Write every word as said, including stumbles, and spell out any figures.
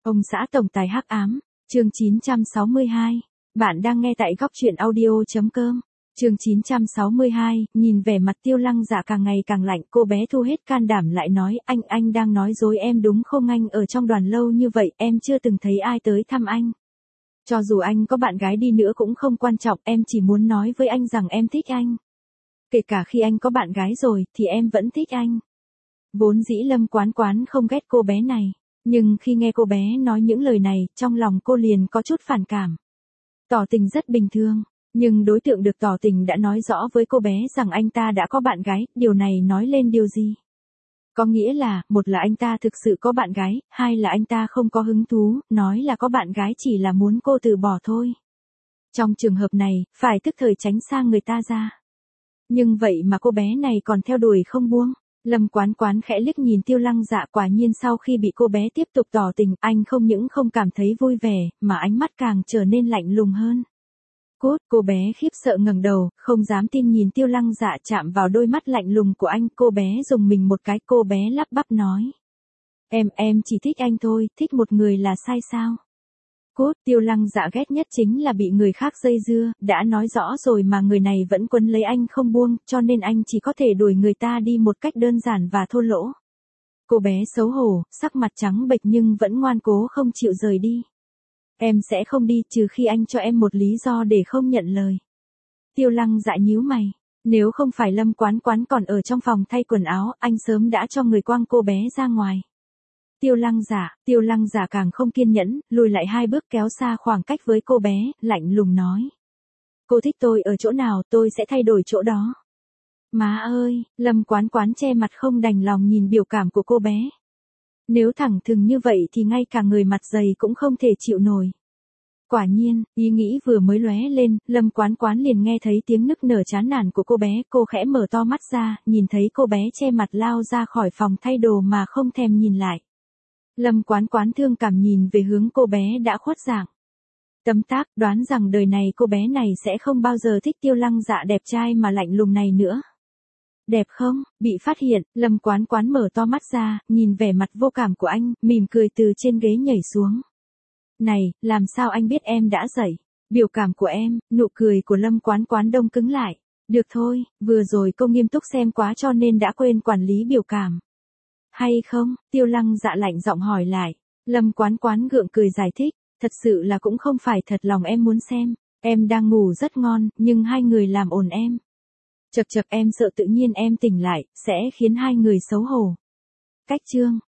Ông xã tổng tài hắc ám, chương chín trăm sáu mươi hai. Bạn đang nghe tại góc truyện audio chấm com. Chương chín trăm sáu mươi hai, nhìn vẻ mặt Tiêu Lăng Dạ càng ngày càng lạnh, cô bé thu hết can đảm lại nói, anh, anh đang nói dối em đúng không? Anh ở trong đoàn lâu như vậy, em chưa từng thấy ai tới thăm anh. Cho dù anh có bạn gái đi nữa cũng không quan trọng, em chỉ muốn nói với anh rằng em thích anh. Kể cả khi anh có bạn gái rồi, thì em vẫn thích anh. Vốn dĩ Lâm Quán Quán không ghét cô bé này, nhưng khi nghe cô bé nói những lời này, trong lòng cô liền có chút phản cảm. Tỏ tình rất bình thường, nhưng đối tượng được tỏ tình đã nói rõ với cô bé rằng anh ta đã có bạn gái, điều này nói lên điều gì? Có nghĩa là, một là anh ta thực sự có bạn gái, hai là anh ta không có hứng thú, nói là có bạn gái chỉ là muốn cô từ bỏ thôi. Trong trường hợp này, phải tức thời tránh xa người ta ra. Nhưng vậy mà cô bé này còn theo đuổi không buông. Lâm Quán Quán khẽ liếc nhìn Tiêu Lăng Dạ, quả nhiên sau khi bị cô bé tiếp tục tỏ tình, anh không những không cảm thấy vui vẻ, mà ánh mắt càng trở nên lạnh lùng hơn. Cút, cô bé khiếp sợ ngẩng đầu, không dám tin nhìn Tiêu Lăng Dạ chạm vào đôi mắt lạnh lùng của anh, cô bé dùng mình một cái, cô bé lắp bắp nói. Em, em chỉ thích anh thôi, thích một người là sai sao? Cút, Tiêu Lăng Dạ ghét nhất chính là bị người khác dây dưa, đã nói rõ rồi mà người này vẫn quấn lấy anh không buông, cho nên anh chỉ có thể đuổi người ta đi một cách đơn giản và thô lỗ. Cô bé xấu hổ, sắc mặt trắng bệch nhưng vẫn ngoan cố không chịu rời đi. Em sẽ không đi trừ khi anh cho em một lý do để không nhận lời. Tiêu Lăng Dạ nhíu mày, nếu không phải Lâm Quán Quán còn ở trong phòng thay quần áo, anh sớm đã cho người quăng cô bé ra ngoài. Tiêu Lăng Dạ, Tiêu Lăng Dạ càng không kiên nhẫn, lùi lại hai bước kéo xa khoảng cách với cô bé, lạnh lùng nói. Cô thích tôi ở chỗ nào, tôi sẽ thay đổi chỗ đó. Má ơi, Lâm Quán Quán che mặt không đành lòng nhìn biểu cảm của cô bé. Nếu thẳng thừng như vậy thì ngay cả người mặt dày cũng không thể chịu nổi. Quả nhiên, ý nghĩ vừa mới lóe lên, Lâm Quán Quán liền nghe thấy tiếng nức nở chán nản của cô bé, cô khẽ mở to mắt ra, nhìn thấy cô bé che mặt lao ra khỏi phòng thay đồ mà không thèm nhìn lại. Lâm Quán Quán thương cảm nhìn về hướng cô bé đã khuất dạng. Tấm tắc, đoán rằng đời này cô bé này sẽ không bao giờ thích Tiêu Lăng Dạ đẹp trai mà lạnh lùng này nữa. Đẹp không? Bị phát hiện, Lâm Quán Quán mở to mắt ra, nhìn vẻ mặt vô cảm của anh, mỉm cười từ trên ghế nhảy xuống. Này, làm sao anh biết em đã dậy? Biểu cảm của em, nụ cười của Lâm Quán Quán đông cứng lại. Được thôi, vừa rồi cô nghiêm túc xem quá cho nên đã quên quản lý biểu cảm. Hay không? Tiêu Lăng Dạ lạnh giọng hỏi lại. Lâm Quán Quán gượng cười giải thích, thật sự là cũng không phải thật lòng em muốn xem, em đang ngủ rất ngon, nhưng hai người làm ồn em. Chật chật em sợ tự nhiên em tỉnh lại, sẽ khiến hai người xấu hổ. Cách chương.